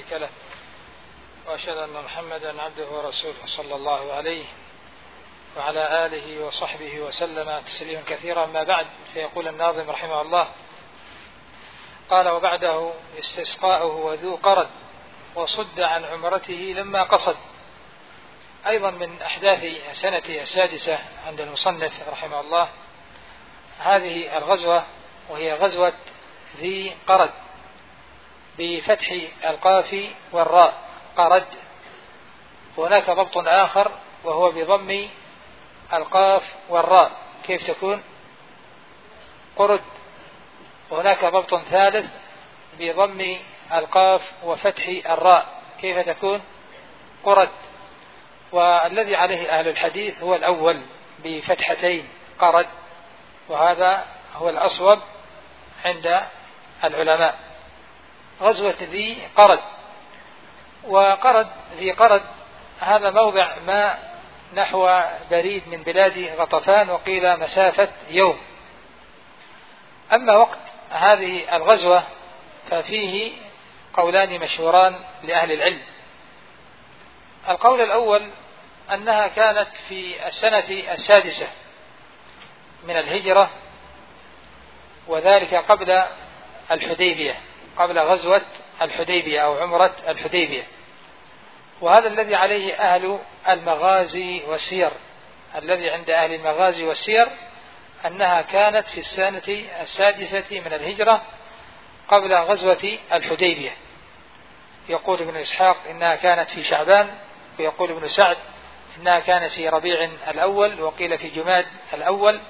شريك له، وأشهد أن محمدا عبده ورسوله صلى الله عليه وعلى آله وصحبه وسلم تسليما كثيرا. ما بعد، فيقول الناظم رحمه الله: قال: وبعده استسقاؤه وذو قرد، وصد عن عمرته لما قصد. أيضا من أحداث السنة السادسة عند المصنف رحمه الله هذه الغزوة، وهي غزوة ذي قرد بفتح القاف والراء، قرد. وهناك ضبط آخر وهو بضم القاف والراء، كيف تكون؟ قرد. وهناك ضبط ثالث بضم القاف وفتح الراء، كيف تكون؟ قرد. والذي عليه أهل الحديث هو الأول بفتحتين، قرد، وهذا هو الأصوب عند العلماء. غزوة ذي قرد. وقرد ذي قرد هذا موضع ما نحو بريد من بلاد غطفان، وقيل مسافة يوم. أما وقت هذه الغزوة ففيه قولان مشهوران لأهل العلم. القول الأول أنها كانت في السنة السادسة من الهجرة، وذلك قبل الحديبية، قبل غزوة الحديبية أو عمرة الحديبية. وهذا الذي عليه أهل المغازي والسير، الذي عند أهل المغازي والسير أنها كانت في السنة السادسة من الهجرة قبل غزوة الحديبية. يقول ابن إسحاق إنها كانت في شعبان، ويقول ابن سعد إنها كانت في ربيع الأول، وقيل في جماد الأول.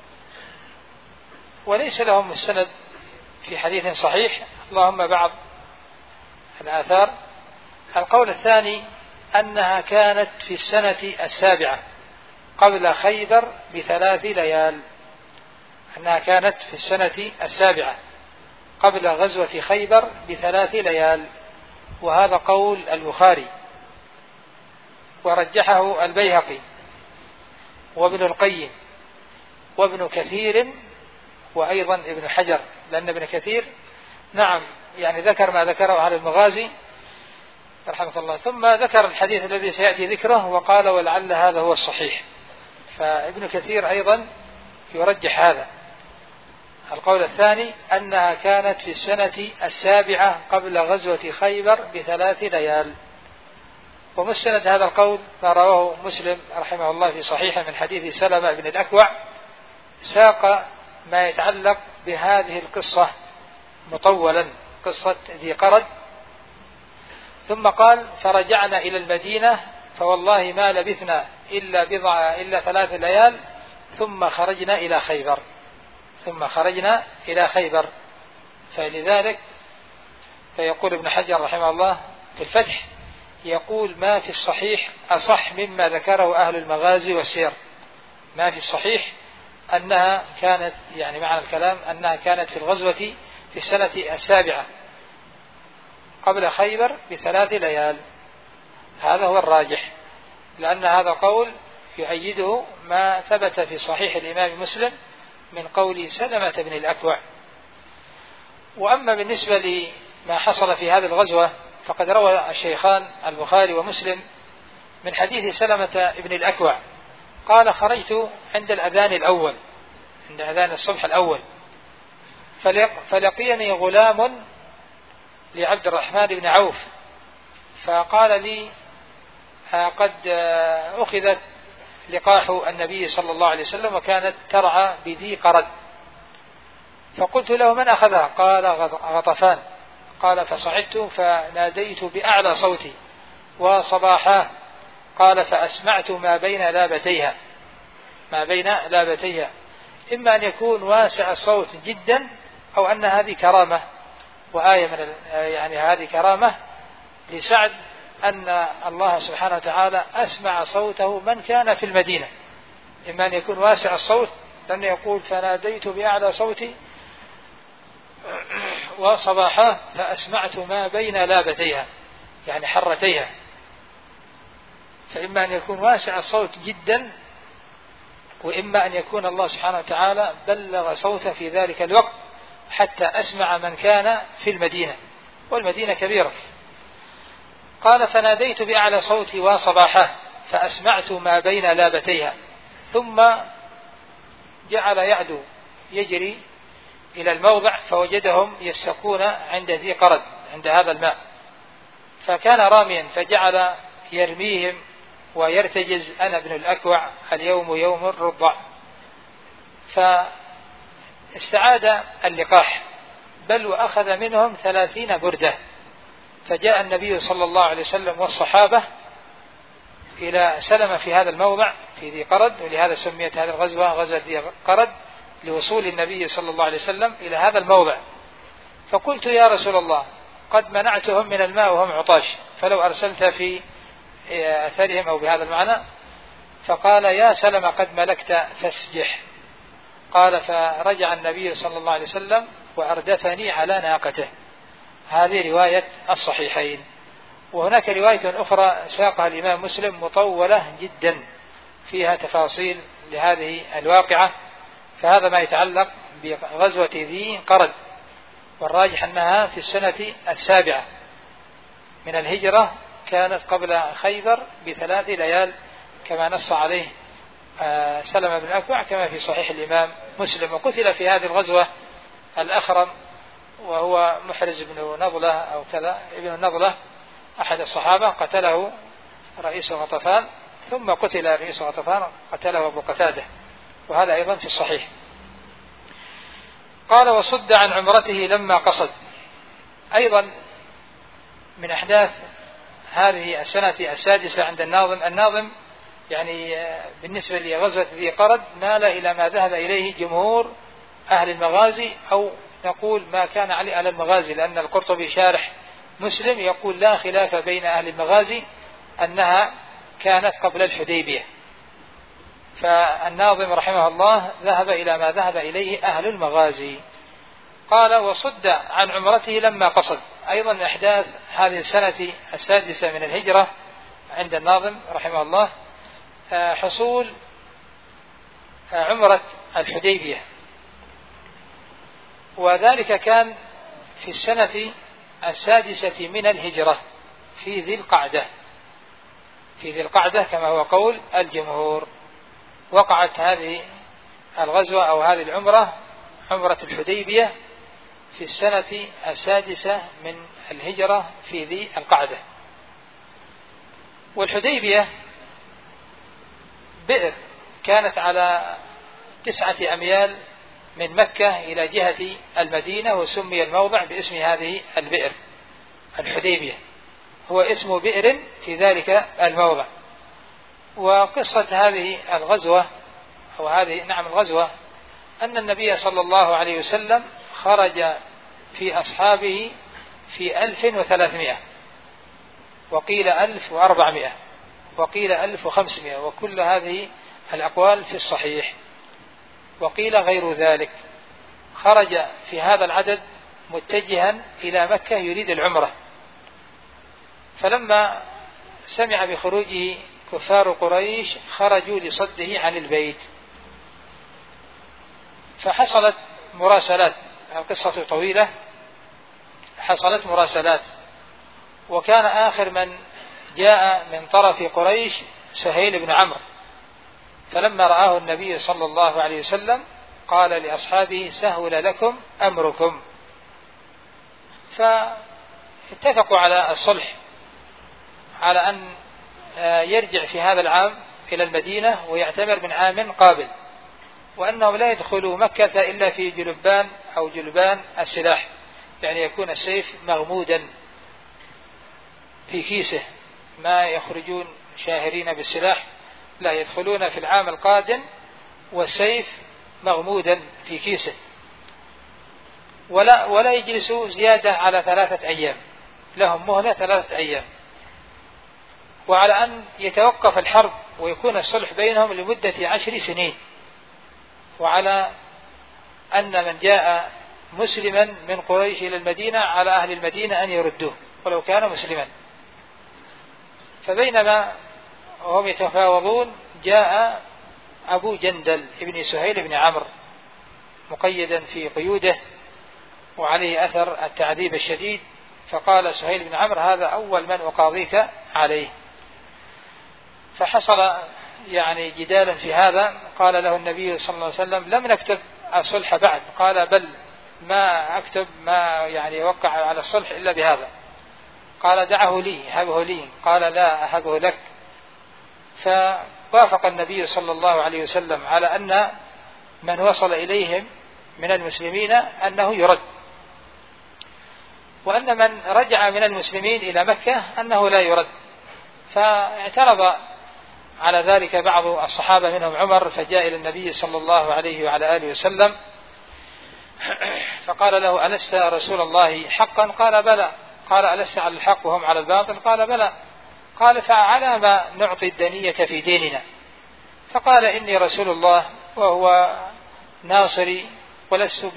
وليس لهم السند في حديث صحيح، اللهم بعض الآثار. القول الثاني أنها كانت في السنة السابعة قبل خيبر ب3 ليال، أنها كانت في السنة السابعة قبل غزوة خيبر ب3 ليال، وهذا قول البخاري، ورجحه البيهقي وابن القيم وابن كثير وأيضا ابن حجر، لأن ابن كثير نعم يعني ذكر ما ذكره أهل المغازي رحمه الله، ثم ذكر الحديث الذي سيأتي ذكره وقال ولعل هذا هو الصحيح. فابن كثير أيضا يرجح هذا. القول الثاني أنها كانت في السنة السابعة قبل غزوة خيبر ب3 ليال. ومستند هذا القول ما رواه مسلم رحمه الله في صحيحه من حديث سلمة بن الأكوع، ساق ما يتعلق بهذه القصة مطولا، قصة ذي قرد. ثم قال: فرجعنا إلى المدينة فوالله ما لبثنا إلا 3 ليال ثم خرجنا إلى خيبر. فلذلك فيقول ابن حجر رحمه الله في الفتح، يقول: ما في الصحيح أصح مما ذكره أهل المغازي والسير. ما في الصحيح أنها كانت، يعني معنى الكلام أنها كانت في الغزوة في السنة السابعة قبل خيبر ب3 ليال. هذا هو الراجح، لأن هذا القول يؤيده ما ثبت في صحيح الإمام مسلم من قول سلمة بن الأكوع. وأما بالنسبة لما حصل في هذه الغزوة فقد روى الشيخان البخاري ومسلم من حديث سلمة بن الأكوع قال: خرجت عند الأذان الأول، عند أذان الصبح الأول، فلقيني غلام لعبد الرحمن بن عوف فقال لي: قد أخذت لقاح النبي صلى الله عليه وسلم وكانت ترعى بذي قرد. فقلت له: من أخذها؟ قال: غطفان. قال: فصعدت فناديت بأعلى صوتي وصباحاه. قال: فأسمعت ما بين لابتيها، إما أن يكون واسع الصوت جدا، أو أن هذه كرامة وآية من يعني هذه كرامة لسعد أن الله سبحانه وتعالى أسمع صوته من كان في المدينة. إما أن يكون واسع الصوت، لأنه يقول: فناديت بأعلى صوتي وصباحاه فأسمعت ما بين لابتيها، يعني حرتيها. فإما أن يكون واسع الصوت جدا، وإما أن يكون الله سبحانه وتعالى بلغ صوته في ذلك الوقت حتى أسمع من كان في المدينة، والمدينة كبيرة. قال فناديت بأعلى صوتي وصباحه فأسمعت ما بين لابتيها، ثم جعل يعدو يجري إلى الموضع فوجدهم يستقون عند ذي قرد عند هذا الماء، فكان راميا فجعل يرميهم ويرتجز أنا ابن الأكوع اليوم يوم الرضع، فاستعاد اللقاح بل وأخذ منهم 30 بردة. فجاء النبي صلى الله عليه وسلم والصحابة إلى سلم في هذا الموضع في ذي قرد، ولهذا سميت هذه الغزوة غزوة ذي قرد لوصول النبي صلى الله عليه وسلم إلى هذا الموضع. فقلت يا رسول الله قد منعتهم من الماء وهم عطاش، فلو أرسلت في أثرهم أو بهذا المعنى. فقال يا سلم قد ملكت فاسجح. قال فرجع النبي صلى الله عليه وسلم وأردفني على ناقته. هذه رواية الصحيحين. وهناك رواية أخرى ساقها الإمام مسلم مطولة جدا فيها تفاصيل لهذه الواقعة، فهذا ما يتعلق بغزوة ذي قرد، والراجح أنها في السنة 7 من الهجرة، كانت قبل خيبر ب3 ليال كما نص عليه سلمة بن الأكوع كما في صحيح الإمام مسلم. وقتل في هذه الغزوة الأخرم وهو محرز بن نضلة أو كذا ابن النضلة أحد الصحابة، قتله رئيس غطفان، ثم قتل رئيس غطفان قتله أبو قتادة، وهذا أيضا في الصحيح. قال وصد عن عمرته لما قصد. أيضا من أحداث هذه السنة 6 عند الناظم يعني بالنسبة لغزوة ذي قرد مال إلى ما ذهب إليه جمهور أهل المغازي، أو نقول ما كان عليه أهل المغازي، لأن القرطبي شارح مسلم يقول لا خلاف بين أهل المغازي أنها كانت قبل الحديبية. فالناظم رحمه الله ذهب إلى ما ذهب إليه أهل المغازي. قال وصد عن عمرته لما قصد. أيضا من أحداث هذه السنة 6 من الهجرة عند الناظم رحمه الله حصول عمرة الحديبية، وذلك كان في السنة 6 من الهجرة في ذي القعدة كما هو قول الجمهور. وقعت هذه الغزوة أو هذه العمرة عمرة الحديبية في السنة 6 من الهجرة في ذي القعدة. والحديبية بئر كانت على 9 أميال من مكة إلى جهة المدينة، وسمي الموضع باسم هذه البئر الحديبية، هو اسم بئر في ذلك الموضع. وقصة هذه الغزوة أو هذه الغزوة أن النبي صلى الله عليه وسلم خرج في أصحابه في 1300، وقيل 1400، وقيل 1500، وكل هذه الأقوال في الصحيح، وقيل غير ذلك. خرج في هذا العدد متجها إلى مكة يريد العمرة، فلما سمع بخروجه كفار قريش خرجوا لصده عن البيت، فحصلت مراسلات. القصة طويلة، حصلت مراسلات، وكان آخر من جاء من طرف قريش سهيل بن عمرو، فلما رآه النبي صلى الله عليه وسلم قال لأصحابه سهل لكم أمركم، فاتفقوا على الصلح على أن يرجع في هذا العام إلى المدينة ويعتمر من عام قابل، وأنهم لا يدخلوا مكة إلا في جلبان أو جلبان السلاح، يعني يكون السيف مغمودا في كيسه، ما يخرجون شاهرين بالسلاح، لا يدخلون في العام القادم والسيف مغمودا في كيسه، ولا يجلسوا زيادة على 3 أيام، لهم مهلة 3 أيام، وعلى أن يتوقف الحرب ويكون الصلح بينهم لمدة 10 سنين، وعلى أن من جاء مسلما من قريش إلى المدينة على أهل المدينة أن يردوه ولو كان مسلما. فبينما وهم يتفاوضون جاء أبو جندل ابن سهيل بن عمرو مقيدا في قيوده وعليه أثر التعذيب الشديد، فقال سهيل بن عمرو هذا أول من أقاضيك عليه. فحصل يعني جدالا في هذا. قال له النبي صلى الله عليه وسلم لم نكتب الصلح بعد. قال بل ما أكتب ما يعني وقع على الصلح إلا بهذا. قال دعه لي هبه لي. قال لا أهبه لك. فوافق النبي صلى الله عليه وسلم على أن من وصل إليهم من المسلمين أنه يرد، وأن من رجع من المسلمين إلى مكة أنه لا يرد. فاعترض على ذلك بعض الصحابة منهم عمر، فجاء إلى النبي صلى الله عليه وعلى آله وسلم فقال له ألست رسول الله حقا؟ قال بلى. قال ألست على الحق وهم على الباطل؟ قال بلى. قال فعلى ما نعطي الدنية في ديننا؟ فقال إني رسول الله وهو ناصري ولست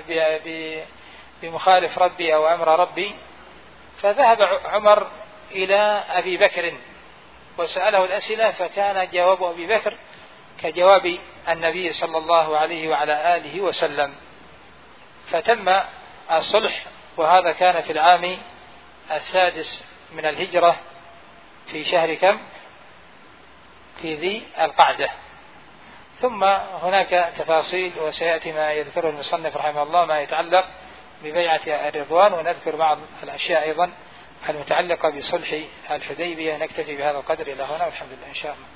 بمخالف ربي أو أمر ربي. فذهب عمر إلى أبي بكر وسأله الأسئلة، فكان جواب أبي بكر كجواب النبي صلى الله عليه وعلى آله وسلم. فتم الصلح، وهذا كان في العام 6 من الهجرة في شهر كم؟ في ذي القعدة. ثم هناك تفاصيل وسيأتي ما يذكره المصنف رحمه الله ما يتعلق ببيعة الرضوان، ونذكر بعض الأشياء أيضا المتعلقة بصلح الحديبية. نكتفي بهذا القدر إلى هنا والحمد لله إن شاء الله.